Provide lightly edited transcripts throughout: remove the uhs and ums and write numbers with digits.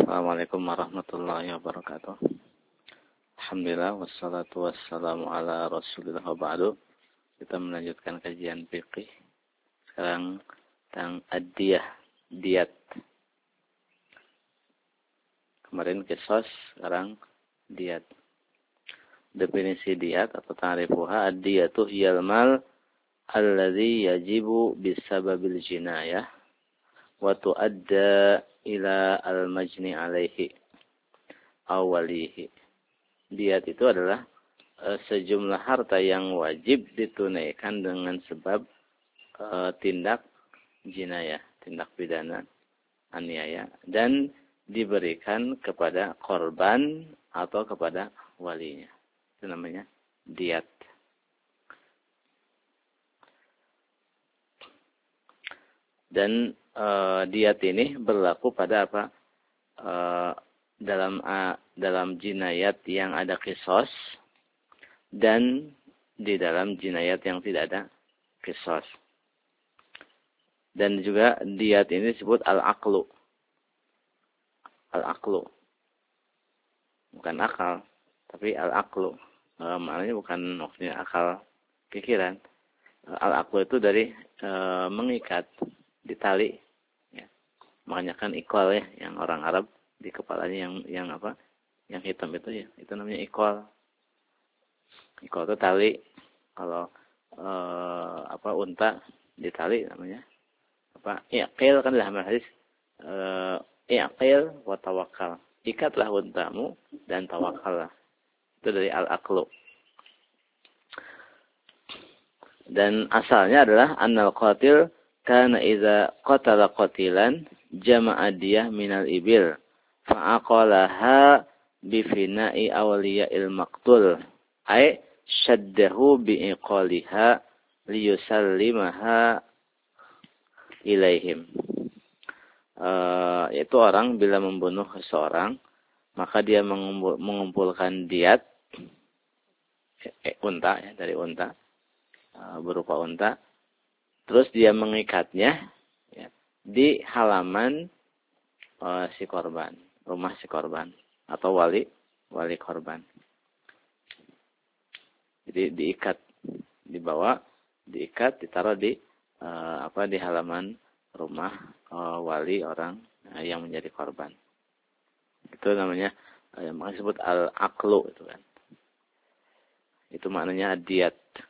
Assalamualaikum warahmatullahi wabarakatuh. Alhamdulillah wassalatu wassalamu ala Rasulillah wa ba'du. Kita melanjutkan kajian fikih. Sekarang tentang ad-diyah, diat. Kemarin qisas, sekarang diat. Definisi diat atau ta'rifuha, ad-diyatu hiyal mal alladhi yajibu bisababil jinayah wa tu'adda ila al-majni alaihi awalihi. Diat itu adalah sejumlah harta yang wajib ditunaikan dengan sebab tindak jinayah, tindak pidana, aniaya, dan diberikan kepada korban atau kepada walinya. Itu namanya diat. Dan diat ini berlaku pada apa? Dalam jinayat yang ada qisas dan di dalam jinayat yang tidak ada qisas. Dan juga diat ini disebut al-aqlu. Al-aqlu. Bukan akal, tapi al-aqlu. Maknanya bukan maksudnya akal pikiran. Al-aqlu itu dari mengikat, ditali. Ya. Makanya kan iqal ya, yang orang Arab di kepalanya yang apa? Yang hitam itu ya, itu namanya iqal. Iqal itu tali. Kalau unta ditali namanya apa? Iqil kan dalam hadis iqil wa tawakkal. Ikatlah untamu dan tawakallah. Itu dari al-aqlu. Dan asalnya adalah annal qatil kana idza qatala qatilan jama'a diyah minal ibil fa'aqalaha bifina'i awliya'il maqtul ay syaddahu bi'iqaliha liyusallimaha ilaihim. Yaitu orang bila membunuh seseorang maka dia mengumpulkan diat unta ya, dari unta berupa unta. Terus dia mengikatnya ya, di halaman si korban, rumah si korban atau wali korban. Jadi diikat, dibawa, diikat, ditaruh di di halaman rumah wali orang yang menjadi korban. Itu namanya yang disebut al-aqlu itu kan. Itu maknanya diat.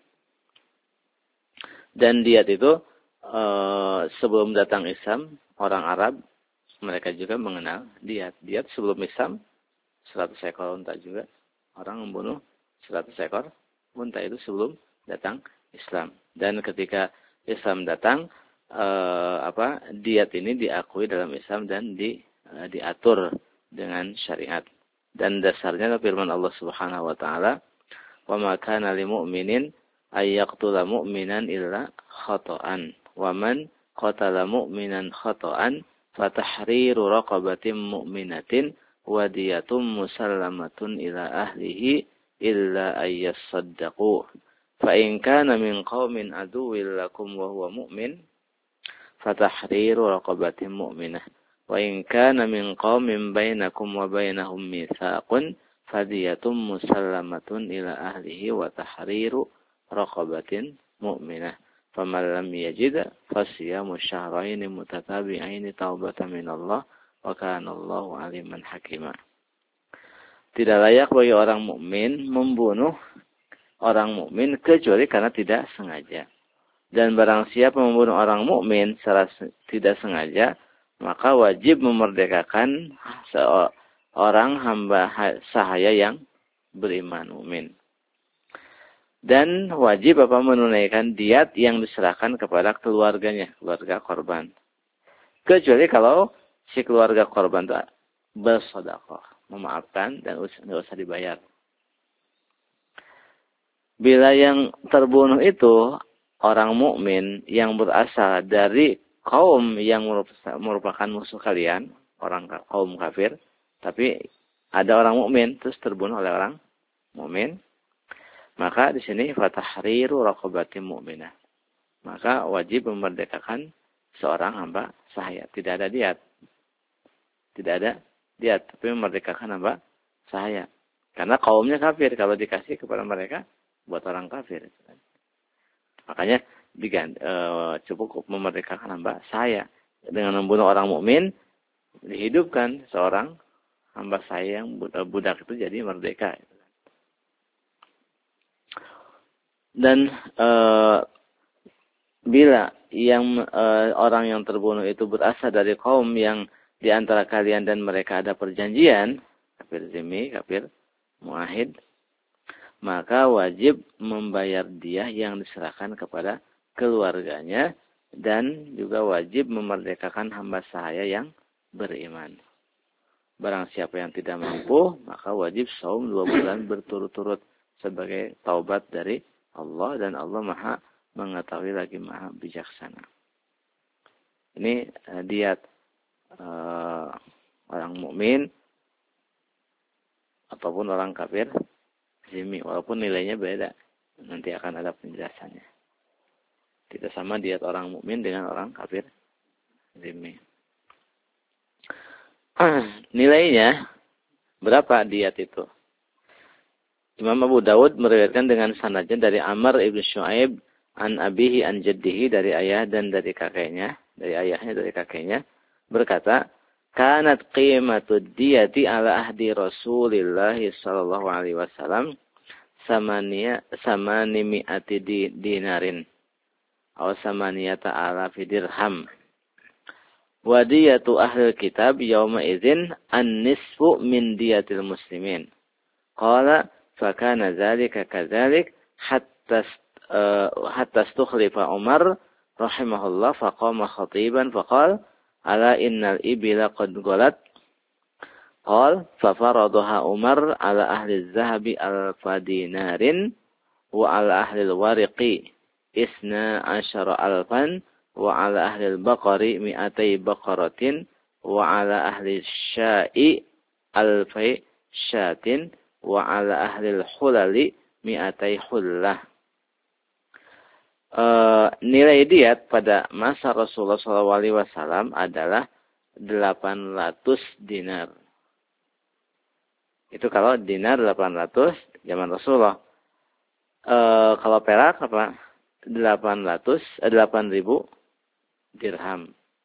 Dan diat itu sebelum datang Islam, orang Arab mereka juga mengenal diat. Diat sebelum Islam 100 ekor unta juga. Orang membunuh 100 ekor unta itu sebelum datang Islam. Dan ketika Islam datang, diat ini diakui dalam Islam dan diatur dengan syariat. Dan dasarnya firman Allah Subhanahu wa taala, "Wa ma kana lil mu'minin ay yaqtula mu'minan illa khata'an wa man qatala mu'minan khata'an fatahriru raqabatin mu'minatin wa diyatun musallamatun ila ahlihi illa ayyasaddaqu fa in kana min qaumin aduwwil lakum wa huwa mu'min fatahriru raqabatin mu'minah wa in kana min qaumin bainakum wa bainahum mitsaqun fadiyatun musallamatun ila ahlihi wa tahriru raqabatin mu'minah faman lam yajid fasiyamu syahrayn mutatabi'ain taubatan minallah wa kana Allahu aliman hakima. Tidak layak bagi orang mukmin membunuh orang mukmin kecuali karena tidak sengaja. Dan barang siapa membunuh orang mukmin secara tidak sengaja, maka wajib memerdekakan seorang hamba sahaya yang beriman mukmin. Dan wajib menunaikan diat yang diserahkan kepada keluarganya, keluarga korban. Kecuali kalau si keluarga korban itu bersedekah, memaafkan dan tidak usah dibayar. Bila yang terbunuh itu orang mukmin yang berasal dari kaum yang merupakan musuh kalian, kaum kafir, tapi ada orang mukmin terus terbunuh oleh orang mukmin, maka di sini fatahriru raqabatin mu'minah. Maka wajib memerdekakan seorang hamba sahaya. Tidak ada diat. Tidak ada diat, tapi memerdekakan apa? Sahaya. Karena kaumnya kafir, kalau dikasih kepada mereka buat orang kafir. Makanya cukup memerdekakan hamba sahaya. Dengan membunuh orang mukmin, dihidupkan seorang hamba sahaya yang budak itu jadi merdeka. Dan bila orang yang terbunuh itu berasal dari kaum yang di antara kalian dan mereka ada perjanjian, kafir zimmi, kafir muahid, maka wajib membayar diyah yang diserahkan kepada keluarganya dan juga wajib memerdekakan hamba sahaya yang beriman. Barang siapa yang tidak mampu, maka wajib saum 2 bulan berturut-turut sebagai taubat dari Allah, dan Allah Maha mengetahui lagi Maha bijaksana. Ini diat orang mukmin ataupun orang kafir zimmi, walaupun nilainya beda. Nanti akan ada penjelasannya. Tidak sama diat orang mukmin dengan orang kafir zimmi. Nilainya berapa diat itu? Imam Abu Dawud meriwayatkan dengan sanadnya dari Amr ibn Shu'aib an abihi an jaddihi, dari ayah dan dari kakeknya, dari ayahnya dari kakeknya, berkata, kanat qimatud diyati ala ahdi Rasulillah sallallahu alaihi wasallam samanimi'ati dinarin atau samaniyata alafi dirham. Wa diyatu ahli kitab yawma idzin an-nisfu min diyatil muslimin. Qala fakana dzalika kadzalik hatta istukhlifa Umar rahimahullah faqama khatiban faqala ala innal ibila qad ghalat. Qala fa faradaha Umar ala ahli az-zahabi al-fadinarin wa ala ahli al-wariqi 12,000 wa ala ahli al-baqari 200 baqaratin wa ala ahli asy-sya'i 1000 syatin wa ala ahli al-hulali 200 hullah. Nilai diat pada masa Rasulullah SAW adalah 800 dinar. Itu kalau dinar 800 zaman Rasulullah. Kalau perak apa? 8.000 dirham.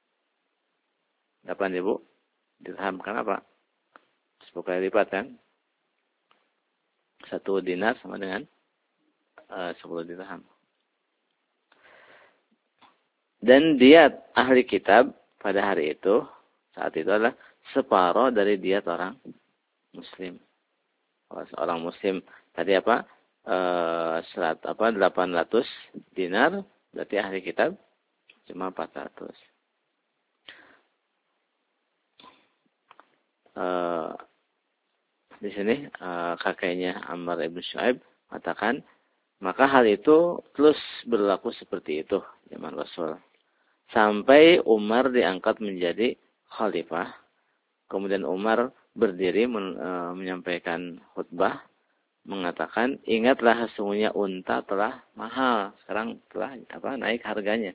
8.000 dirham. Kenapa? 10 kali lipat kan? 1 dinar sama dengan 10 dirham. Dan diat ahli kitab pada hari itu, saat itu adalah separuh dari diat orang muslim. Kalau orang muslim tadi apa? 800 dinar, berarti ahli kitab cuma 400. Di sini kakeknya Amr ibn Shu'aib mengatakan, maka hal itu terus berlaku seperti itu zaman Rasul. Sampai Umar diangkat menjadi khalifah. Kemudian Umar berdiri menyampaikan khutbah, mengatakan, ingatlah sesungguhnya unta telah mahal. Sekarang telah naik harganya.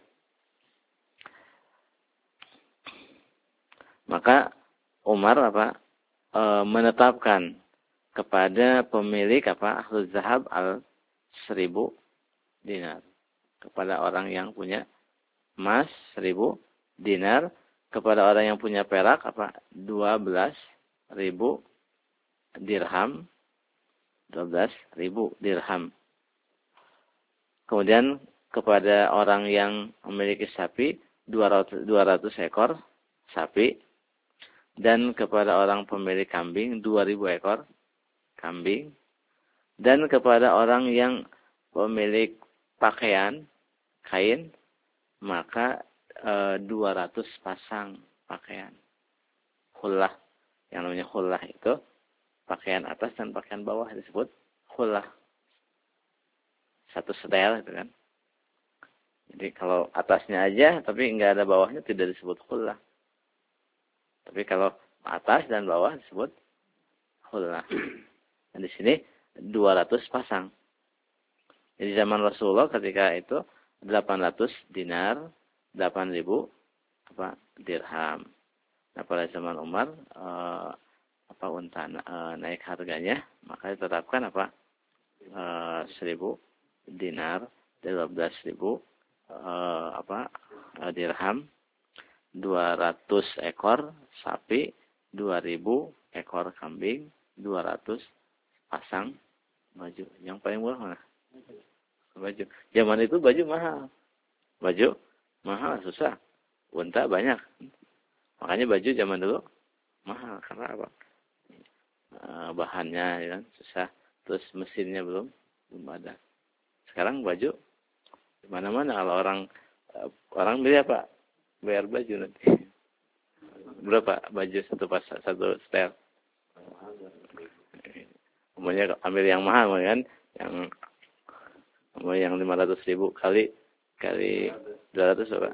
Maka Umar menetapkan kepada pemilik ahlul zahab 1.000 dinar. Kepada orang yang punya emas 1.000 dinar. Kepada orang yang punya perak 12.000 dirham. 12.000 dirham. Kemudian kepada orang yang memiliki sapi 200 ekor sapi, dan kepada orang pemilik kambing 2.000 ekor kambing, dan kepada orang yang pemilik pakaian kain maka 200 pasang pakaian khullah. Yang namanya khullah itu pakaian atas dan pakaian bawah disebut khullah. Satu setel itu kan. Jadi kalau atasnya aja tapi enggak ada bawahnya tidak disebut khullah. Tapi kalau atas dan bawah disebut khullah. Dan di sini 200 pasang. Jadi zaman Rasulullah ketika itu 800 dinar, 8.000 dirham. Nah pada zaman Umar unta naik harganya, maka ditetapkan 1.000 dinar, 12.000 dirham, 200 ekor sapi, 2.000 ekor kambing, 200 pasang baju. Yang paling murah mana? Baju. Zaman itu baju mahal. Baju mahal, susah. Unta banyak. Makanya baju zaman dulu mahal. Karena apa? Bahannya ya kan, susah. Terus mesinnya belum ada. Sekarang baju di mana-mana. Kalau orang beli apa? Bayar baju nanti. Berapa baju satu setel? Umumnya ambil yang mahal kan, yang 500.000 kali 200 apa?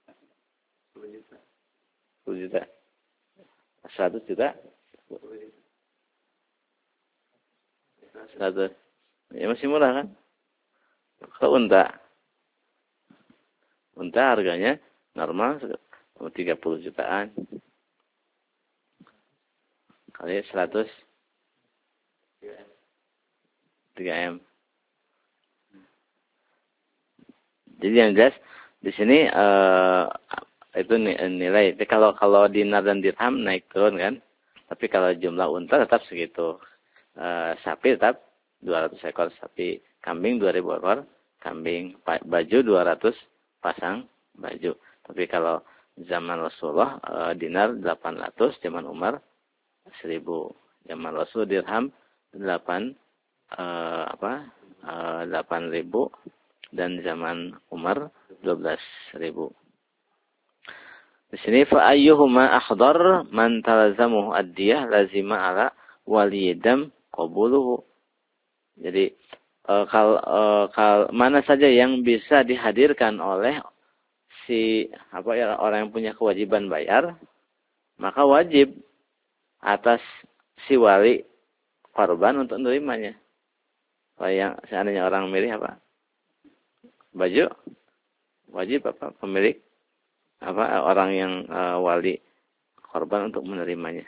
10 juta. 100 juta? 100. Ya masih murah kan? Kalau unta harganya normal 30 jutaan. Kali 100 3M. Jadi yang jelas di sini itu nilai. Tapi kalau dinar dan dirham naik turun kan. Tapi kalau jumlah unta tetap segitu. Sapi tetap 200 ekor sapi, kambing 2.000 ekor kambing, baju 200 pasang baju. Tapi kalau zaman Rasulullah dinar 800, zaman Umar 1.000, zaman Rasul dirham 8.000 dan zaman Umar 12.000. Di sini fa ayyuhuma akhdar man talazamuhu ad-diyah lazima ala waliyidam qabuluhu. Jadi mana saja yang bisa dihadirkan oleh orang yang punya kewajiban bayar, maka wajib atas si wali korban untuk menerimanya. Kalau yang seandainya orang milih baju, wajib pemilik orang yang wali korban untuk menerimanya.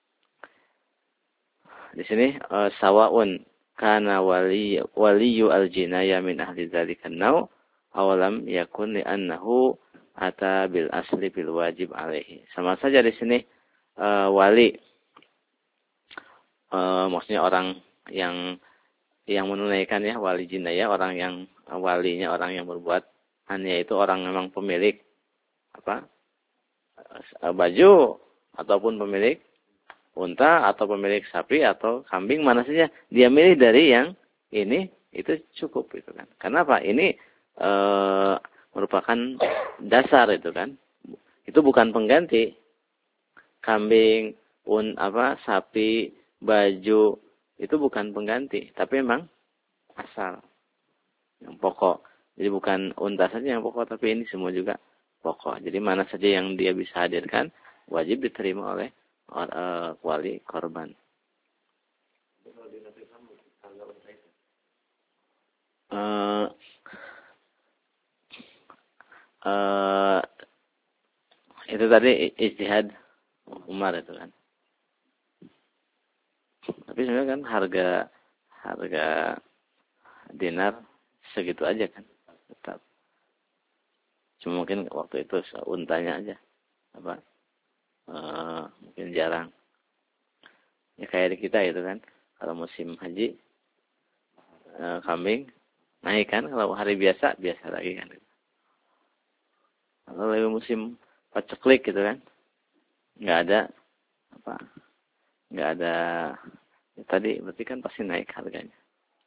Di sini sawaun kana waliyu al-jinayah min ahli dzalika an-naw awalam yakun li annahu ata bil asli bil wajib alaihi. Sama saja di sini wali maksudnya orang yang menunaikan ya, wali jinayah, orang yang walinya orang yang berbuat aniaya itu orang memang pemilik baju ataupun pemilik unta atau pemilik sapi atau kambing, mana saja dia milih dari yang ini, itu cukup itu kan. Karena apa? Ini merupakan dasar itu kan. Itu bukan pengganti. Kambing, sapi, baju itu bukan pengganti, tapi memang asal yang pokok. Jadi bukan unta saja yang pokok, tapi ini semua juga pokok. Jadi mana saja yang dia bisa hadirkan wajib diterima oleh wali korban. Itu tadi ijtihad Umar itu kan. Tapi sebenarnya kan harga dinar segitu aja kan, tetap. Cuma mungkin waktu itu untanya aja mungkin jarang. Ya kayak di kita itu kan, kalau musim haji kambing naik kan, kalau hari biasa lagi kan. Kalau lagi musim paceklik gitu kan, nggak ada ya tadi berarti kan pasti naik harganya.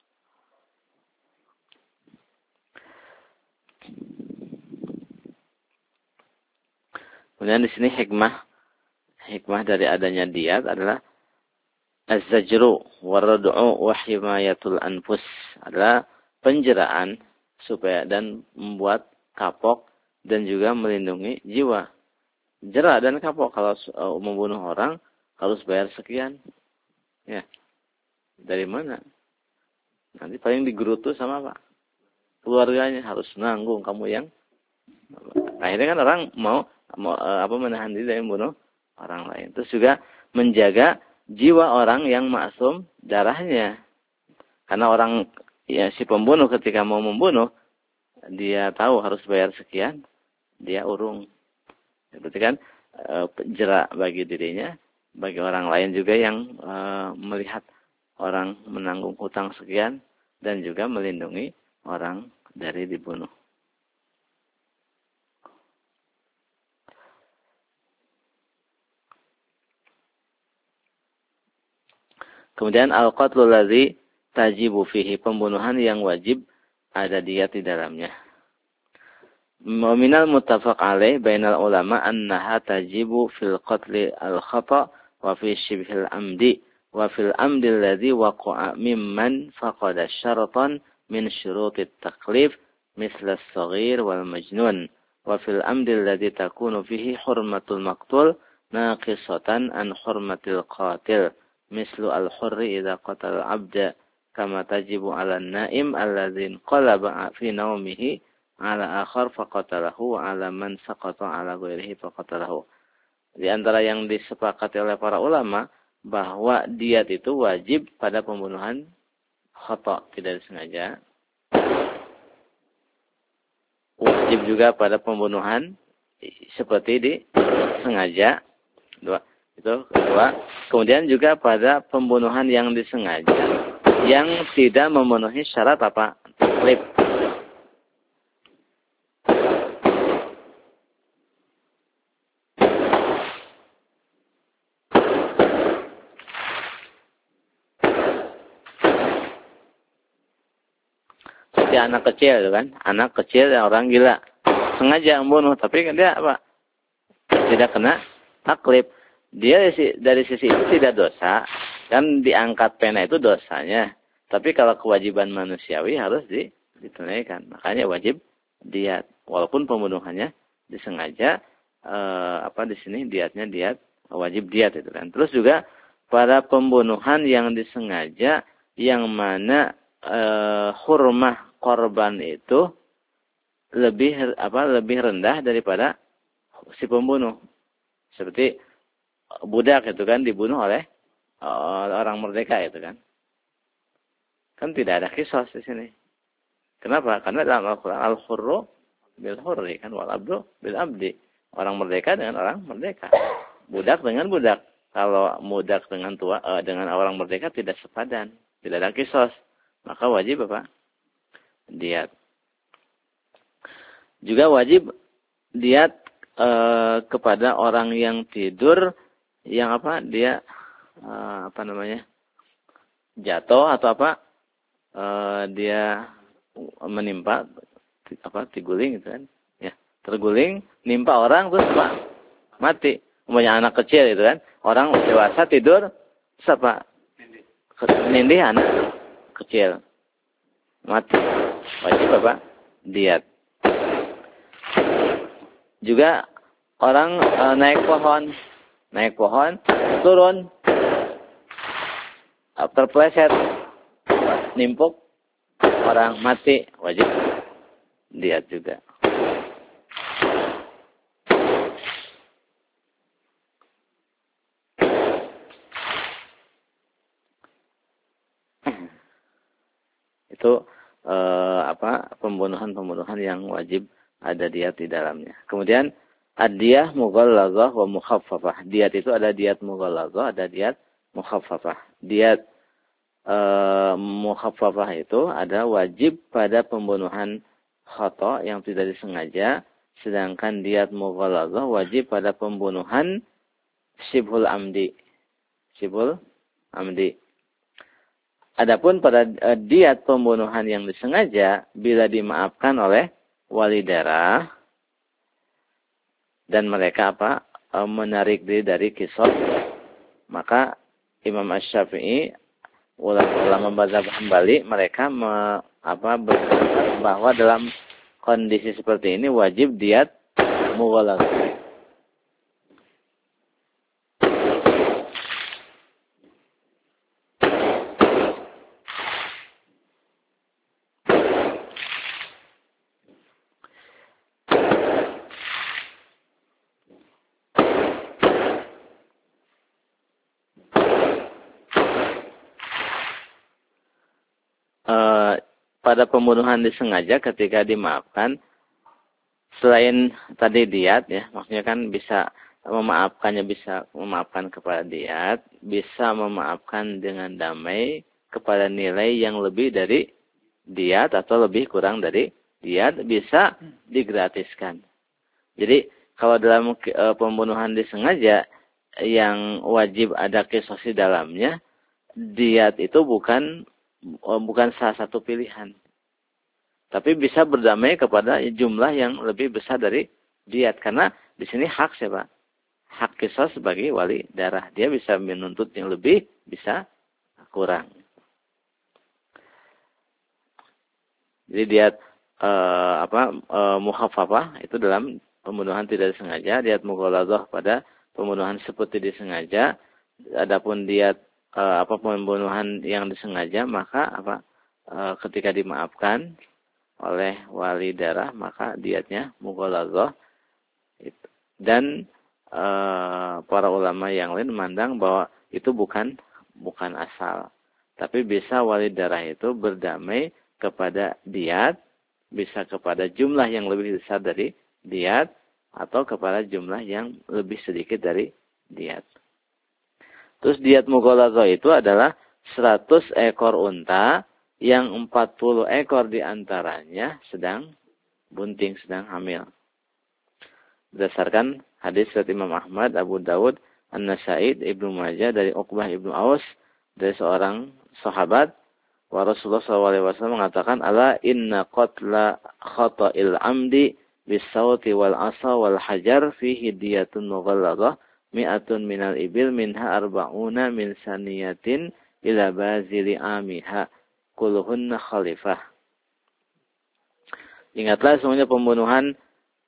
Kemudian di sini hikmah dari adanya diat adalah az-zajru war-rad'u wa himayatul anfus, adalah penjeraan supaya dan membuat kapok dan juga melindungi jiwa. Jera dan kapok, kalau membunuh orang harus bayar sekian. Ya. Dari mana? Nanti paling digerutu sama keluarganya, harus nanggung kamu yang. Akhirnya kan orang mau menahan diri dari membunuh orang lain. Terus juga menjaga jiwa orang yang maksum darahnya. Karena orang ya si pembunuh ketika mau membunuh dia tahu harus bayar sekian, dia urung. Berarti kan jerak bagi dirinya, bagi orang lain juga yang melihat orang menanggung hutang sekian dan juga melindungi orang dari dibunuh. Kemudian al-qatlu ladzi tajibu fihi, pembunuhan yang wajib ada diat di dalamnya. Minal muttafaq alaih bainal ulama annaha tajibu fil qatli al-khata wa fi shibhil amdi wa fil amdi alladhi waqa'a mimman faqada syaratan min syurutit taklif misla as-saghir wal majnun wa fil amdi alladhi takunu fihi hurmatul maqtul naqisatan an hurmatil qatil mislu al-hurri idza qatala abda kama tajibu 'ala an-na'im alladzi qalaba fi naumihi 'ala akhar faqatalahu 'ala man saqata 'ala ghairihi faqatalahu. Di antara yang disepakati oleh para ulama bahwa diat itu wajib pada pembunuhan khata, tidak disengaja. Wajib juga pada pembunuhan seperti disengaja. Itu kedua. Kemudian juga pada pembunuhan yang disengaja yang tidak memenuhi syarat apa? Taklif. Seperti anak kecil itu kan, anak kecil yang orang gila sengaja membunuh, tapi kan dia apa? Tidak kena taklif. Dia dari sisi itu tidak dosa, kan diangkat pena itu dosanya. Tapi kalau kewajiban manusiawi harus ditunaikan. Makanya wajib diat, walaupun pembunuhannya disengaja. Di sini diatnya diat wajib diat itu kan. Terus juga pada pembunuhan yang disengaja, yang mana hurmah korban itu lebih rendah daripada si pembunuh. Seperti budak itu kan dibunuh oleh orang merdeka itu kan. Kan tidak ada kisos di sini. Kenapa? Karena dalam Al-Qur'an al-hurru bil hurri kan wal abdu bil abdi. Orang merdeka dengan orang merdeka. Budak dengan budak. Kalau budak dengan orang merdeka tidak sepadan, tidak ada kisos. Maka wajib apa? Diat. Juga wajib diat kepada orang yang tidur yang dia jatuh atau dia menimpa diguling gitu kan ya, terguling nimpa orang terus mati. Umpamanya anak kecil itu kan, orang dewasa tidur terus nindih anak kecil mati, wajib diat. Juga orang naik pohon, turun, terpeleset, nimpuk, orang mati, wajib diat juga. Itu pembunuhan yang wajib ada diat di dalamnya. Kemudian ad-diyah mughallazah wa mukhaffafah. Diat itu ada diat mughallazah, ada diat mukhaffafah. Diat mukhaffafah itu ada wajib pada pembunuhan khata yang tidak disengaja, sedangkan diat mughallazah wajib pada pembunuhan shibhul amdi. Shibhul amdi. Adapun pada diat pembunuhan yang disengaja, bila dimaafkan oleh wali darah dan mereka menarik diri dari qisas, maka Imam Asy-Syafi'i, ulama mazhab Hambali, mereka berpendapat bahwa dalam kondisi seperti ini wajib diat mughallazah. pada pembunuhan disengaja ketika dimaafkan, selain tadi diat ya, maksudnya kan bisa memaafkannya, bisa memaafkan kepada diat, bisa memaafkan dengan damai kepada nilai yang lebih dari diat atau lebih kurang dari diat, bisa digratiskan. Jadi kalau dalam pembunuhan disengaja yang wajib ada qisas di dalamnya, diat itu bukan salah satu pilihan. Tapi bisa berdamai kepada jumlah yang lebih besar dari diat. Karena di sini hak siapa? Hak qisas sebagai wali darah. Dia bisa menuntut yang lebih, bisa kurang. Jadi diat mukhafafah itu dalam pembunuhan tidak disengaja, diat mughaladzah pada pembunuhan seperti disengaja. Adapun diat pembunuhan yang disengaja, maka ketika dimaafkan oleh wali darah, maka diatnya mughaladzah. Dan para ulama yang lain memandang bahwa itu bukan asal. Tapi bisa wali darah itu berdamai kepada diat, bisa kepada jumlah yang lebih besar dari diat, atau kepada jumlah yang lebih sedikit dari diat. Terus diat mughaladzah itu adalah 100 ekor unta yang 40 ekor diantaranya sedang bunting, sedang hamil. Berdasarkan hadis dari Imam Ahmad, Abu Dawud, An-Nasai, Ibnu Majah dari Uqbah Ibnu Aus dari seorang sahabat, wa Rasulullah SAW mengatakan, ala inna qatla khata'il amdi bisawti wal asa wal hajar fihi diyatun mughaladzah mi'atun minal ibil minha arba'una min saniyatin ila bazili amiha kulluhunna khalifah. Ingatlah semuanya pembunuhan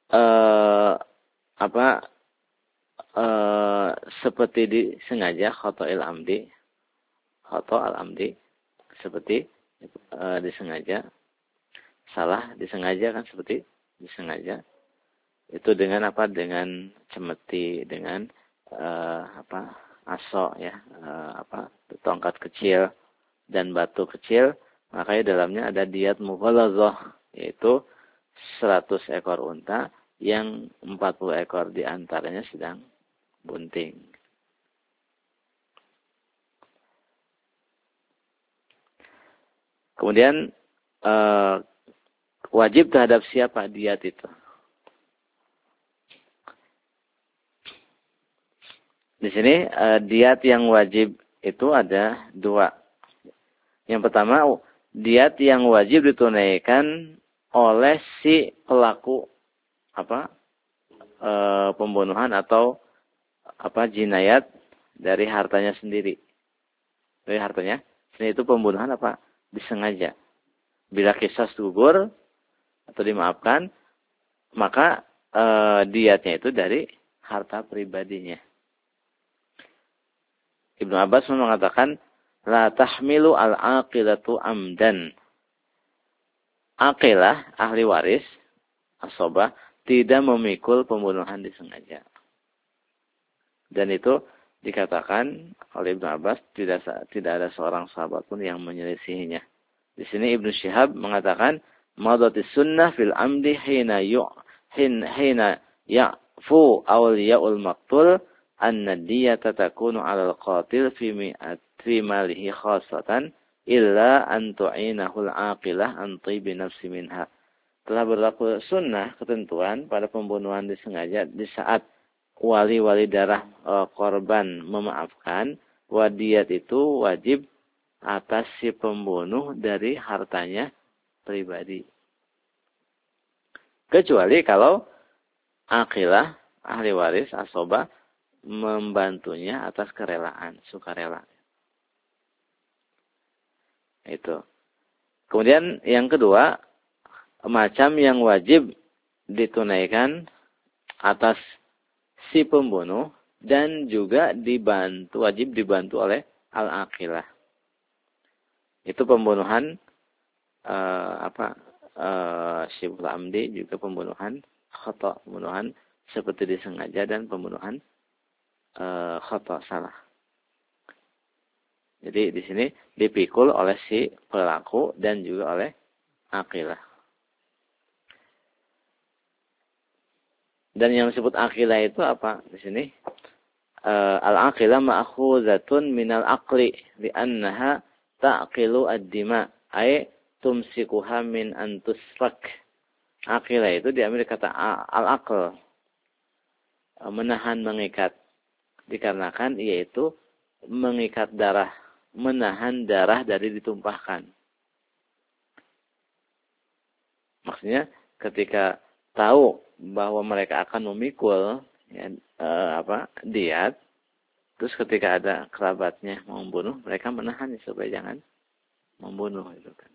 seperti disengaja, khata'il amdi, khata' al-amdi seperti disengaja, salah disengaja kan seperti disengaja. Itu dengan dengan cemeti, dengan aso ya, tongkat kecil dan batu kecil, makanya dalamnya ada diat mughaladzah, yaitu 100 ekor unta yang 40 ekor diantaranya sedang bunting. Kemudian wajib terhadap siapa diat itu? Di sini diat yang wajib itu ada 2. Yang pertama, diat yang wajib ditunaikan oleh si pelaku pembunuhan atau jinayat dari hartanya sendiri. Dari hartanya sendiri, itu pembunuhan disengaja. Bila qisas gugur atau dimaafkan, maka diatnya itu dari harta pribadinya. Ibnu Abbas mengatakan, la tahmilu al-aqilatu amdan. Aqilah, ahli waris, asobah, tidak memikul pembunuhan disengaja. Dan itu dikatakan oleh Ibnu Abbas, tidak ada seorang sahabat pun yang menyelisihinya. Di sini Ibnu Syihab mengatakan, madatis sunnah fil amdi hina ya'fu awliya'ul maqtul anna diyata takunu 'alal qatil fi malihi khassatan illa an tu'inahu al-aqilah an tibi nafsi minha. Telah berlaku sunnah, ketentuan pada pembunuhan disengaja di saat wali darah korban memaafkan, wadiyat itu wajib atas si pembunuh dari hartanya pribadi. Kecuali kalau aqilah, ahli waris, asobah, membantunya atas kerelaan, sukarela. Itu. Kemudian yang kedua, macam yang wajib ditunaikan atas si pembunuh dan juga wajib dibantu oleh al-aqilah. Itu pembunuhan syibhul amdi, juga pembunuhan khata', pembunuhan seperti disengaja, dan pembunuhan khata', salah. Jadi di sini dipikul oleh si pelaku dan juga oleh aqilah. Dan yang disebut aqilah itu apa di sini? Al-aqilah ma'khuzatun minal aqli li'annaha ta'qilu ad-dima ay tumsikuha min antusfak. Aqilah itu diambil kata al-aql, menahan, mengikat, dikarenakan yaitu mengikat darah, menahan darah dari ditumpahkan. Maksudnya ketika tahu bahwa mereka akan memikul ya, diat, terus ketika ada kerabatnya mau membunuh, mereka menahan supaya jangan membunuh itu kan.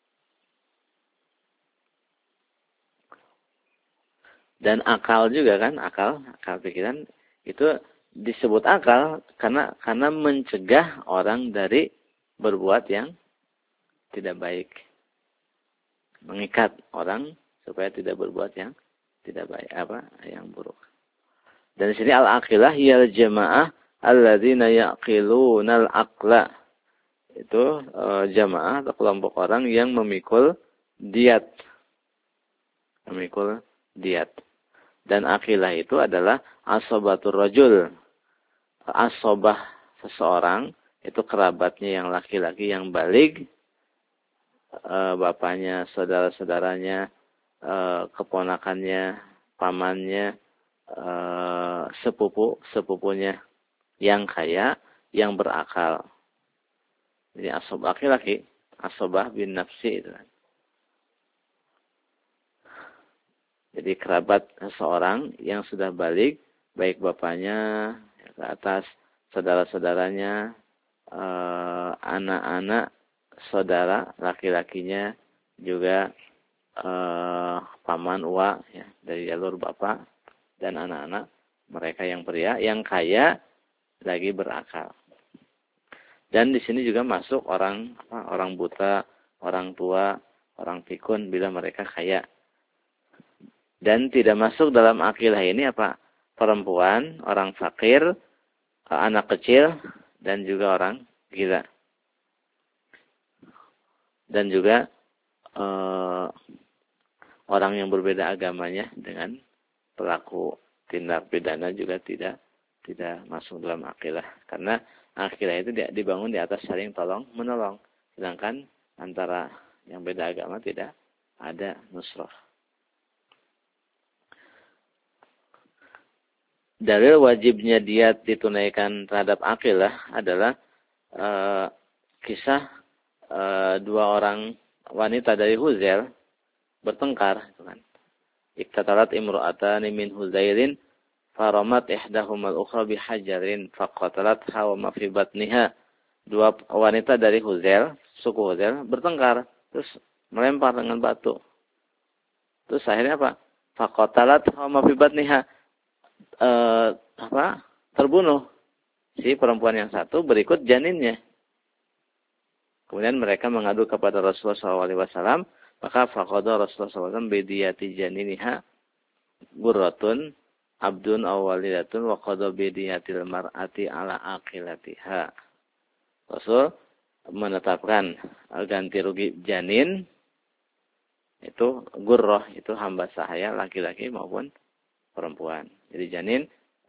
Dan akal juga kan, akal pikiran itu disebut akal karena mencegah orang dari berbuat yang tidak baik. Mengikat orang supaya tidak berbuat yang tidak baik, yang buruk. Dan di sini al-aqilah hiyal jamaah alladzina yaqiluna al-aqla. Itu jamaah atau kelompok orang yang memikul diat. Memikul diat. Dan aqilah itu adalah asobatur rajul. Asobah seseorang itu kerabatnya yang laki-laki yang baligh, bapaknya, saudara-saudaranya, keponakannya, pamannya, sepupunya yang kaya, yang berakal. Jadi asobah laki-laki, asobah bin nafsi itu. Jadi kerabat seseorang yang sudah baligh, baik bapaknya ke atas, saudara-saudaranya, anak-anak saudara laki-lakinya, juga paman uwa ya, dari jalur bapak, dan anak-anak mereka yang pria yang kaya lagi berakal. Dan di sini juga masuk orang buta, orang tua, orang pikun bila mereka kaya. Dan tidak masuk dalam aqilah ini perempuan, orang fakir, anak kecil, dan juga orang gila. Dan juga orang yang berbeda agamanya dengan pelaku tindak pidana juga tidak masuk dalam aqilah. Karena aqilah itu dibangun di atas saling tolong menolong. Sedangkan antara yang beda agama tidak ada nusrah. Dalil wajibnya diat ditunaikan terhadap aqilah adalah kisah dua orang wanita dari Huzail bertengkar, kan. Iktatalat imra'atani min Huzailin faramat ihdahumal ukhra bihajarin faqatalatha wa ma fi batniha. Dua wanita dari Huzail, suku Huzail bertengkar, terus melempar dengan batu. Terus akhirnya faqatalatha wa ma fi batniha. Terbunuh si perempuan yang satu, berikut janinnya. Kemudian mereka mengadu kepada Rasulullah SAW, maka faqada Rasulullah SAW bidiyati janiniha gurratun abdun aw walidatun wa qada bidiyatil mar'ati ala aqilatiha. Rasul menetapkan ganti rugi janin itu gurrah, itu hamba sahaya laki-laki maupun perempuan. Jadi janin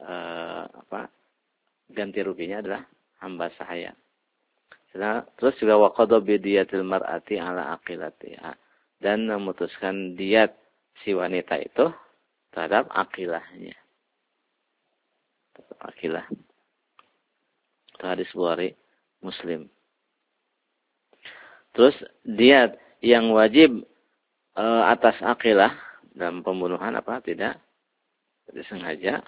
ganti ruginya adalah hamba sahaya. Terus juga waqada bidiyatil mar'ati ala aqilatiha, dan memutuskan diat si wanita itu terhadap akilahnya. Akilah. Itu hadis Bukhari Muslim. Terus diat yang wajib atas akilah dalam pembunuhan tidak disengaja,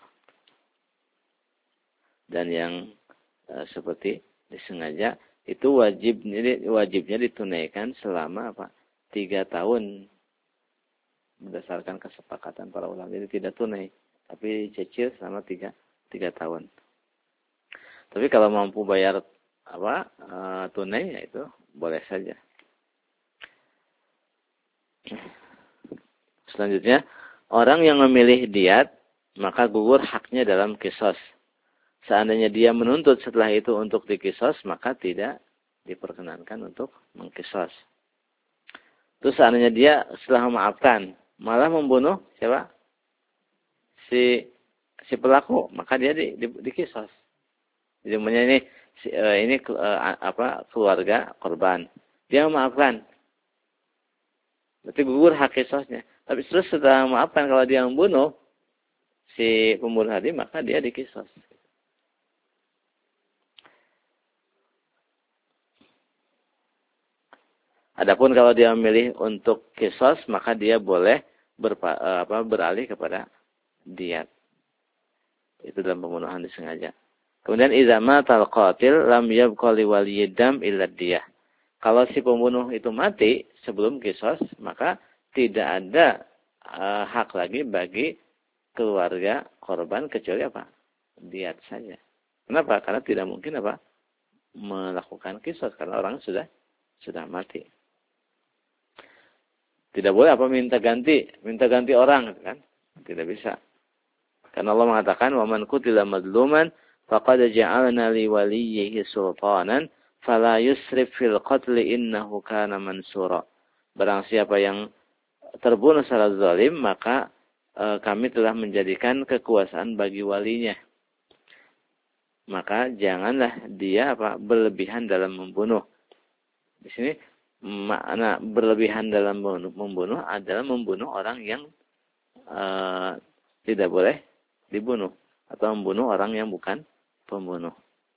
dan yang seperti disengaja itu wajibnya ditunaikan selama 3 tahun berdasarkan kesepakatan para ulama. Jadi tidak tunai, tapi cicil selama 3 tahun. Tapi kalau mampu bayar tunai, ya itu boleh saja. Selanjutnya, orang yang memilih diat maka gugur haknya dalam qisas. Seandainya dia menuntut setelah itu untuk diqisas, maka tidak diperkenankan untuk mengqisas. Terus seandainya dia setelah memaafkan malah membunuh siapa? Si pelaku, maka dia dikisos. Jadi ini keluarga korban. Dia memaafkan. Berarti gugur hak kisosnya. Tapi terus setelah memaafkan kalau dia membunuh si pembunuh tadi, maka dia dikisos. Adapun kalau dia memilih untuk kisos, maka dia boleh beralih kepada diat. Itu dalam pembunuhan disengaja. Kemudian idza matal qatil lam yabqa li waliyid-dam illa diyah. Kalau si pembunuh itu mati sebelum kisos, maka tidak ada hak lagi bagi keluarga korban kecuali apa? Diat saja. Kenapa? Karena tidak mungkin melakukan kisos karena orang sudah mati. Tidak boleh minta ganti orang kan? Tidak bisa. Karena Allah mengatakan wa man qutila madluman faqad ja'alna li waliyhi sultanan fala yusrif fil qatli innahu kana mansura. Barang siapa yang terbunuh secara zalim maka kami telah menjadikan kekuasaan bagi walinya. Maka janganlah dia berlebihan dalam membunuh. Di sini makna berlebihan dalam membunuh adalah membunuh orang yang tidak boleh dibunuh atau membunuh orang yang bukan pembunuh.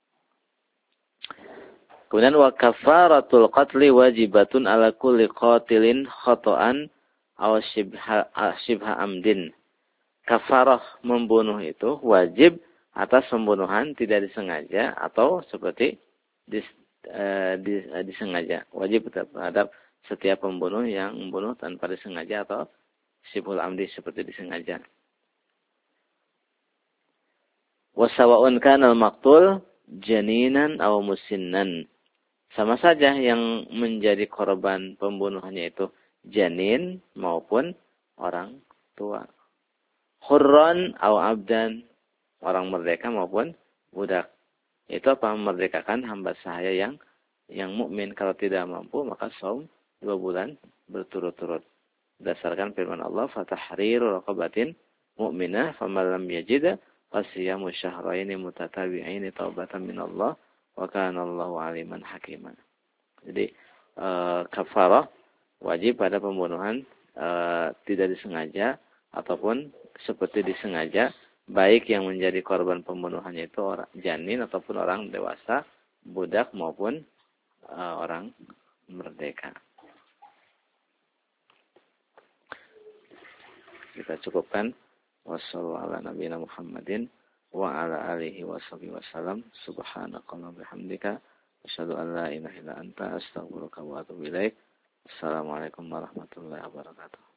Kemudian wa kafaratul qatli wajibatun ala kulli qatilin khata'an aw shibha amdin. Kafarah membunuh itu wajib atas pembunuhan tidak disengaja atau seperti disengaja. Wajib terhadap setiap pembunuh yang membunuh tanpa disengaja atau shibhul amdi seperti disengaja. Wasawa'un kana al-maqtul janinan aw musinnan. Sama saja yang menjadi korban pembunuhannya itu janin maupun orang tua. Hurran aw abdan, orang merdeka maupun budak. Itu memerdekakan hamba sahaya yang mukmin. Kalau tidak mampu maka saum 2 bulan berturut-turut. Berdasarkan firman Allah, fatahriru raqabatin mu'minah faman lam yajid fasiyamu syahraini mutatabi'aini taubatan minallah wa kana Allahu aliman hakiman. Jadi kafarah wajib pada pembunuhan tidak disengaja ataupun seperti disengaja, baik yang menjadi korban pembunuhannya itu orang janin ataupun orang dewasa, budak maupun orang merdeka. Kita cukupkan. Wassalamualaikum warahmatullahi Muhammadin wa ala alihi wasallam. Subhanakallahumma bihamdika asyhadu an la ilaha illa anta astaghfiruka wa atubu ilaik. Assalamualaikum warahmatullahi wabarakatuh.